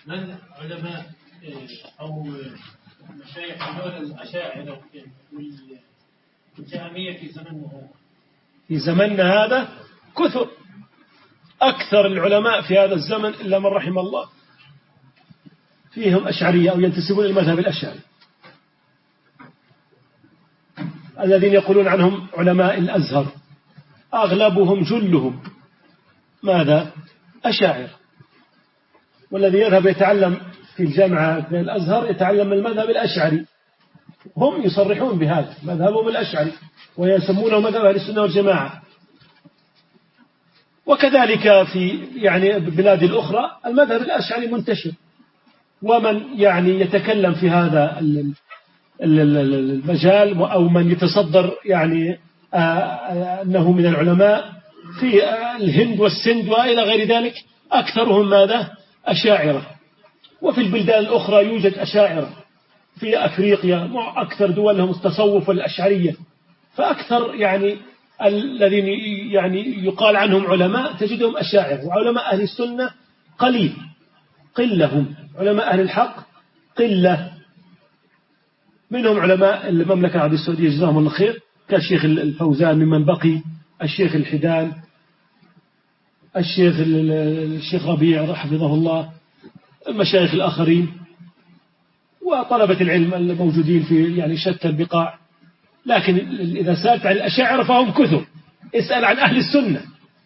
من علماء أو مشايخ هذول الأشاعرة والجهمية في زمننا هذا؟ في زمننا هذا كثر، أكثر العلماء في هذا الزمن إلا من رحم الله فيهم أشعرية أو ينتسبون المذهب الأشعري، الذين يقولون عنهم علماء الأزهر أغلبهم جلهم ماذا؟ أشاعر. والذي يذهب يتعلم في الجامعة في الأزهر يتعلم المذهب الأشعري، هم يصرحون بهذا مذهبهم الأشعري ويسمونه مذهب أهل السنة والجماعة. وكذلك في يعني البلاد الأخرى المذهب الأشعري منتشر، ومن يعني يتكلم في هذا المجال أو من يتصدر يعني أنه من العلماء في الهند والسند وإلى غير ذلك أكثرهم ماذا؟ أشاعرة. وفي البلدان الأخرى يوجد أشاعرة، في أفريقيا أكثر دولهم التصوف والأشعرية، فأكثر يعني الذين يعني يقال عنهم علماء تجدهم أشاعرة. وعلماء أهل السنة قليل، قلهم علماء أهل الحق قلة، منهم علماء المملكة العربية السعودية جزاهم الله خير كالشيخ الفوزان ممن بقي، الشيخ الحدان، الشيخ ربيع حفظه الله، المشايخ الآخرين وطلبة العلم الموجودين في يعني شتى البقاع. لكن إذا سألت عن الأشاعرة فهم كثر، اسأل عن أهل السنة.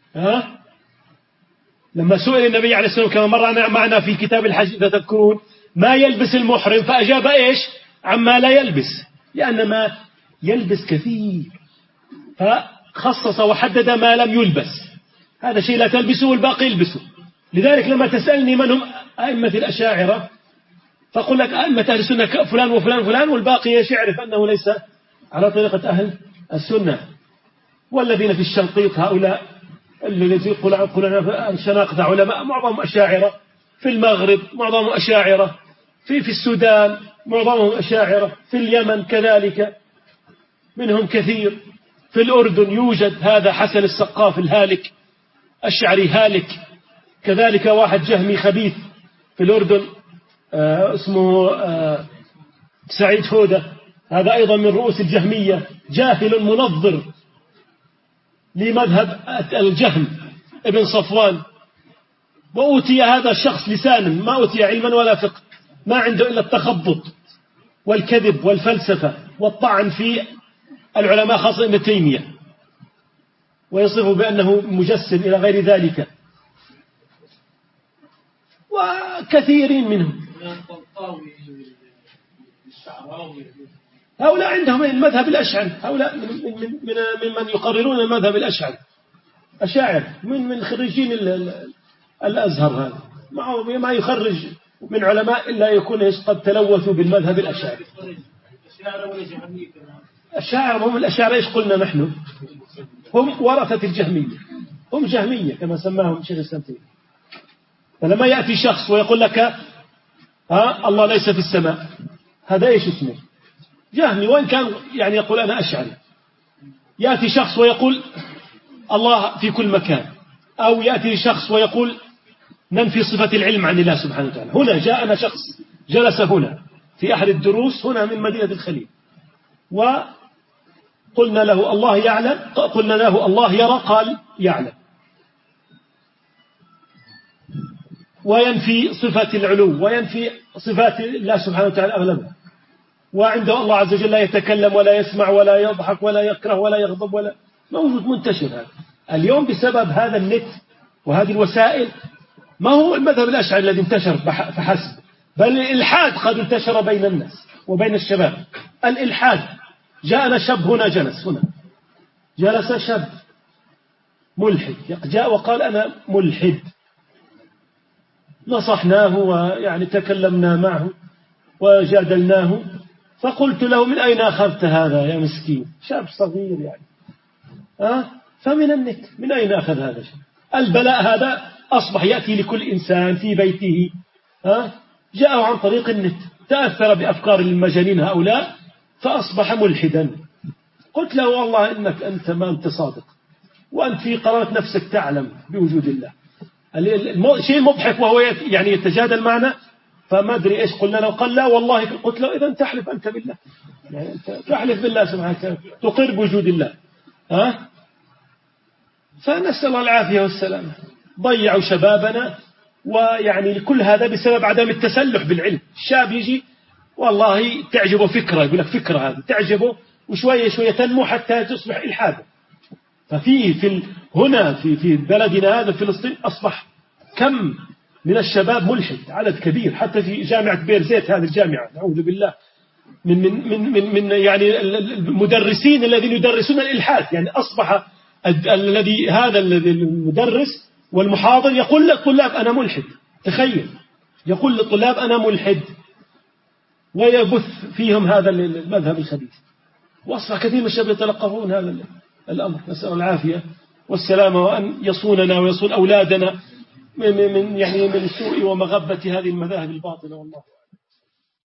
لما سئل النبي عليه الصلاة والسلام كما مر معنا في كتاب الحج إذا تذكرون ما يلبس المحرم، فأجاب إيش؟ عما لا يلبس، لأن ما يلبس كثير، فخصص وحدد ما لم يلبس، هذا شيء لا تلبسه والباقي يلبسه. لذلك لما تسألني من هم أئمة الأشاعرة فأقول لك أئمة أهل السنة فلان وفلان فلان، والباقي يعرف أنه ليس على طريقة أهل السنة. والذين في الشنقيط هؤلاء الذين يقولون الشناقطة علماء معظمهم أشاعرة، في المغرب معظمهم أشاعرة، في السودان معظمهم أشاعرة، في اليمن كذلك منهم كثير، في الأردن يوجد هذا حسن السقاف الهالك أشعري هالك، كذلك واحد جهمي خبيث في الأردن اسمه سعيد هودة، هذا أيضا من رؤوس الجهمية، جاهل منظر لمذهب الجهم ابن صفوان. وأوتي هذا الشخص لسانا، ما أوتي علما ولا فقه، ما عنده إلا التخبط والكذب والفلسفة والطعن في العلماء خاصة ابن تيمية، ويصفه بأنه مجسم إلى غير ذلك، وكثيرين منهم. هؤلاء عندهم المذهب الأشعري، هؤلاء ممن يقررون المذهب الأشعري، أشاعر من خريجين الأزهر. هذا ما يخرج من علماء إلا يكون قد تلوثوا بالمذهب الأشعري. الشاعر هم الأشاعرة، إيش قلنا نحن؟ هم ورثة الجهمية، هم جهمية كما سماهم شيخ الإسلام تيمية. فلما يأتي شخص ويقول لك الله ليس في السماء، هذا إيش اسمه؟ جهمي، وإن كان يعني يقول أنا أشعري. يأتي شخص ويقول الله في كل مكان، أو يأتي شخص ويقول ننفي صفة العلم عن الله سبحانه وتعالى. هنا جاءنا شخص جلس هنا في أحد الدروس هنا من مدينة الخليل، وقلنا له الله يعلم، قلنا له الله يرى، قال يعلم، وينفي صفة العلو وينفي صفات الله سبحانه وتعالى أغلبها. وعنده الله عز وجل لا يتكلم ولا يسمع ولا يضحك ولا يكره ولا يغضب، ولا موجود منتشر هذا اليوم بسبب هذا النت وهذه الوسائل. ما هو المذهب الأشعري الذي انتشر فحسب، بل الإلحاد قد انتشر بين الناس وبين الشباب. الإلحاد، جاءنا شاب هنا جلس شاب ملحد، جاء وقال أنا ملحد، نصحناه ويعني تكلمنا معه وجادلناه، فقلت له من أين أخذت هذا يا مسكين؟ شاب صغير يعني، فمن النت. من أين أخذ هذا الشيء؟ البلاء هذا أصبح يأتي لكل إنسان في بيته، جاءه عن طريق النت، تأثر بأفكار المجانين هؤلاء فأصبح ملحدا. قلت له والله إنك أنت ما أنت صادق، وأنت في قرارة نفسك تعلم بوجود الله. الشيء المضحك وهو يعني يتجادل معنا فما أدري إيش قلنا له، قال لا والله. قلت له إذا تحلف أنت بالله، يعني أنت تحلف بالله سبحانه وتعالى، تقر بوجود الله. فنسأل الله العافية والسلامة. ضيعوا شبابنا، ويعني كل هذا بسبب عدم التسلح بالعلم. الشاب يجي والله تعجبه فكرة، يقول لك فكرة هذه تعجبه، وشوية شوية تنمو حتى تصبح إلحادا. هنا في بلدنا هذا فلسطين أصبح كم من الشباب ملحد، عدد كبير، حتى في جامعة بيرزيت هذه الجامعة نعوذ بالله من يعني المدرسين الذين يدرسون الإلحاد. يعني أصبح هذا المدرس والمحاضر يقول للطلاب أنا ملحد، تخيل، يقول للطلاب أنا ملحد، ويبث فيهم هذا المذهب الخبيث. وأصبح كثير من الشباب يتلقفون هذا الأمر، نسأل العافية والسلامة، وأن يصوننا ويصون أولادنا من سوء ومغبة هذه المذاهب الباطلة. والله